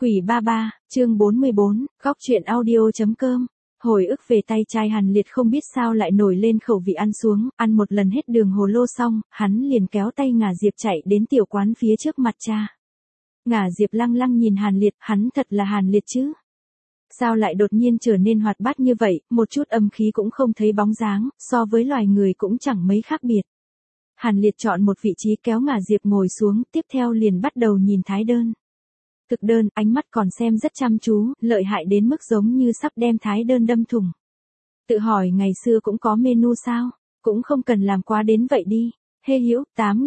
Quỷ ba ba, chương 44, góc truyện audio.com. Hồi ức về tay trai Hàn Liệt không biết sao lại nổi lên khẩu vị ăn xuống, ăn một lần hết đường hồ lô xong, hắn liền kéo tay Ngà Diệp chạy đến tiểu quán phía trước mặt cha. Ngà Diệp lăng lăng nhìn Hàn Liệt, hắn thật là Hàn Liệt chứ? Sao lại đột nhiên trở nên hoạt bát như vậy, một chút âm khí cũng không thấy bóng dáng, so với loài người cũng chẳng mấy khác biệt. Hàn Liệt chọn một vị trí kéo Ngà Diệp ngồi xuống, tiếp theo liền bắt đầu nhìn thái đơn. Thực đơn, ánh mắt còn xem rất chăm chú, lợi hại đến mức giống như sắp đem thái đơn đâm thủng. Tự hỏi ngày xưa cũng có menu sao? Cũng không cần làm quá đến vậy đi. Hê Hữu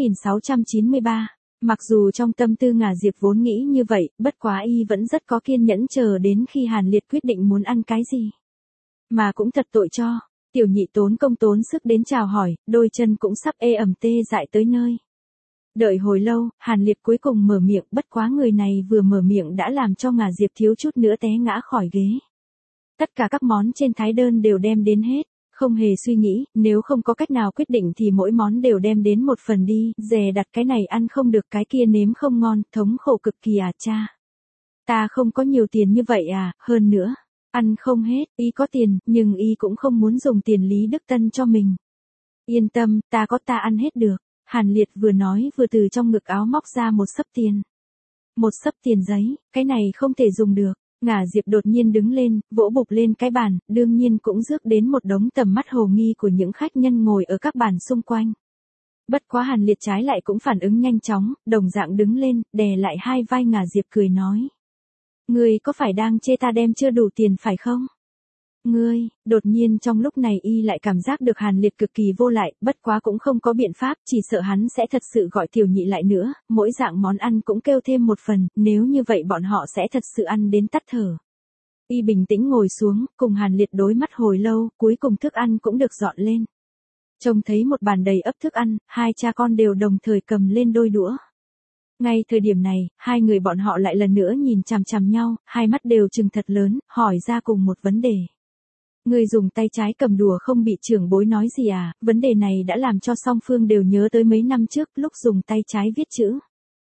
8693. Mặc dù trong tâm tư Ngà Diệp vốn nghĩ như vậy, bất quá y vẫn rất có kiên nhẫn chờ đến khi Hàn Liệt quyết định muốn ăn cái gì. Mà cũng thật tội cho, tiểu nhị tốn công tốn sức đến chào hỏi, đôi chân cũng sắp ê ẩm tê dại tới nơi. Đợi hồi lâu, Hàn Liệt cuối cùng mở miệng, bất quá người này vừa mở miệng đã làm cho Ngà Diệp thiếu chút nữa té ngã khỏi ghế. Tất cả các món trên thái đơn đều đem đến hết, không hề suy nghĩ, nếu không có cách nào quyết định thì mỗi món đều đem đến một phần đi, dè đặt cái này ăn không được cái kia nếm không ngon, thống khổ cực kỳ à cha. Ta không có nhiều tiền như vậy à, hơn nữa, ăn không hết, y có tiền, nhưng y cũng không muốn dùng tiền Lý Đức Tân cho mình. Yên tâm, ta có ta ăn hết được. Hàn Liệt vừa nói vừa từ trong ngực áo móc ra một xấp tiền. Một xấp tiền giấy, cái này không thể dùng được. Ngà Diệp đột nhiên đứng lên, vỗ bụp lên cái bàn, đương nhiên cũng rước đến một đống tầm mắt hồ nghi của những khách nhân ngồi ở các bàn xung quanh. Bất quá Hàn Liệt trái lại cũng phản ứng nhanh chóng, đồng dạng đứng lên, đè lại hai vai Ngà Diệp cười nói. Ngươi có phải đang chê ta đem chưa đủ tiền phải không? Ngươi, đột nhiên trong lúc này y lại cảm giác được Hàn Liệt cực kỳ vô lại, bất quá cũng không có biện pháp, chỉ sợ hắn sẽ thật sự gọi tiểu nhị lại nữa, mỗi dạng món ăn cũng kêu thêm một phần, nếu như vậy bọn họ sẽ thật sự ăn đến tắt thở. Y bình tĩnh ngồi xuống, cùng Hàn Liệt đối mắt hồi lâu, cuối cùng thức ăn cũng được dọn lên. Trông thấy một bàn đầy ắp thức ăn, hai cha con đều đồng thời cầm lên đôi đũa. Ngay thời điểm này, hai người bọn họ lại lần nữa nhìn chằm chằm nhau, hai mắt đều trừng thật lớn, hỏi ra cùng một vấn đề. Người dùng tay trái cầm đùa không bị trưởng bối nói gì à, vấn đề này đã làm cho song phương đều nhớ tới mấy năm trước lúc dùng tay trái viết chữ.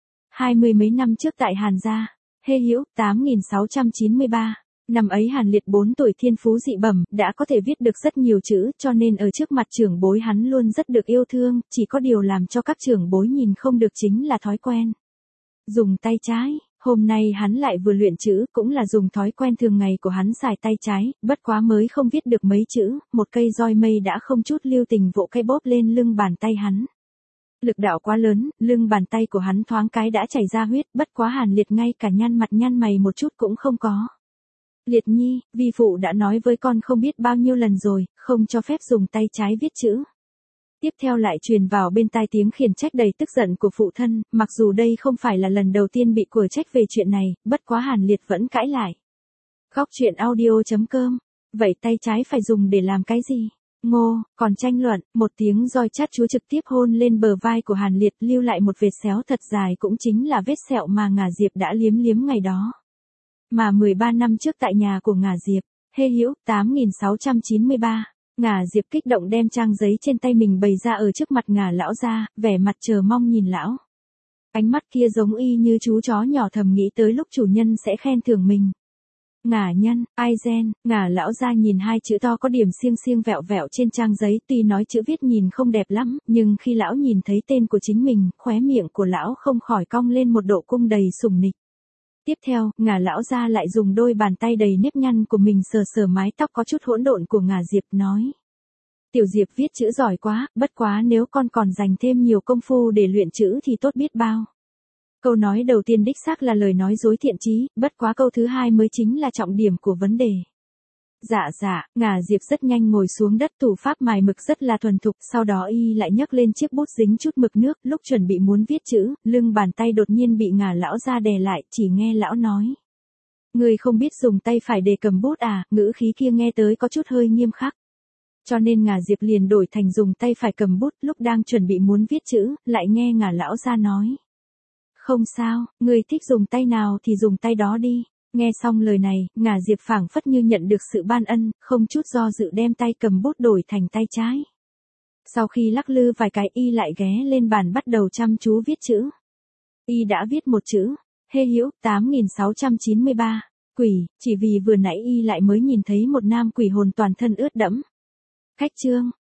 20 mấy năm trước tại Hàn gia, Hê Hữu 8693. Năm ấy Hàn Liệt 4 tuổi thiên phú dị bẩm, đã có thể viết được rất nhiều chữ, cho nên ở trước mặt trưởng bối hắn luôn rất được yêu thương, chỉ có điều làm cho các trưởng bối nhìn không được chính là thói quen. Dùng tay trái. Hôm nay hắn lại vừa luyện chữ, cũng là dùng thói quen thường ngày của hắn xài tay trái, bất quá mới không viết được mấy chữ, một cây roi mây đã không chút lưu tình vỗ cái bóp lên lưng bàn tay hắn. Lực đạo quá lớn, lưng bàn tay của hắn thoáng cái đã chảy ra huyết, bất quá Hàn Liệt ngay cả nhăn mặt nhăn mày một chút cũng không có. Liệt nhi, vi phụ đã nói với con không biết bao nhiêu lần rồi, không cho phép dùng tay trái viết chữ. Tiếp theo lại truyền vào bên tai tiếng khiển trách đầy tức giận của phụ thân, mặc dù đây không phải là lần đầu tiên bị của trách về chuyện này, bất quá Hàn Liệt vẫn cãi lại. Góc truyện audio.com. Vậy tay trái phải dùng để làm cái gì? Ngô, còn tranh luận, một tiếng roi chát chúa trực tiếp hôn lên bờ vai của Hàn Liệt lưu lại một vệt xéo thật dài cũng chính là vết sẹo mà Ngà Diệp đã liếm liếm ngày đó. Mà 13 năm trước tại nhà của Ngà Diệp, Hê Hữu 8693. Ngà Diệp kích động đem trang giấy trên tay mình bày ra ở trước mặt Ngà lão gia, vẻ mặt chờ mong nhìn lão. Ánh mắt kia giống y như chú chó nhỏ thầm nghĩ tới lúc chủ nhân sẽ khen thưởng mình. Ngà nhân, ai gen, Ngà lão gia nhìn hai chữ to có điểm xiêng xiêng vẹo vẹo trên trang giấy, tuy nói chữ viết nhìn không đẹp lắm, nhưng khi lão nhìn thấy tên của chính mình, khóe miệng của lão không khỏi cong lên một độ cung đầy sủng nịch. Tiếp theo, Ngà lão gia lại dùng đôi bàn tay đầy nếp nhăn của mình sờ sờ mái tóc có chút hỗn độn của Ngà Diệp nói. Tiểu Diệp viết chữ giỏi quá, bất quá nếu con còn dành thêm nhiều công phu để luyện chữ thì tốt biết bao. Câu nói đầu tiên đích xác là lời nói dối thiện chí, bất quá câu thứ hai mới chính là trọng điểm của vấn đề. Dạ, Ngà Diệp rất nhanh ngồi xuống đất, thủ pháp mài mực rất là thuần thục, sau đó y lại nhấc lên chiếc bút dính chút mực nước, lúc chuẩn bị muốn viết chữ, lưng bàn tay đột nhiên bị Ngà lão ra đè lại, chỉ nghe lão nói. Người không biết dùng tay phải để cầm bút à, ngữ khí kia nghe tới có chút hơi nghiêm khắc. Cho nên Ngà Diệp liền đổi thành dùng tay phải cầm bút, lúc đang chuẩn bị muốn viết chữ, lại nghe Ngà lão ra nói. Không sao, người thích dùng tay nào thì dùng tay đó đi. Nghe xong lời này, Ngà Diệp phảng phất như nhận được sự ban ân, không chút do dự đem tay cầm bút đổi thành tay trái. Sau khi lắc lư vài cái y lại ghé lên bàn bắt đầu chăm chú viết chữ. Y đã viết một chữ, Hê Hữu 8693. Quỷ, chỉ vì vừa nãy y lại mới nhìn thấy một nam quỷ hồn toàn thân ướt đẫm. Khách chương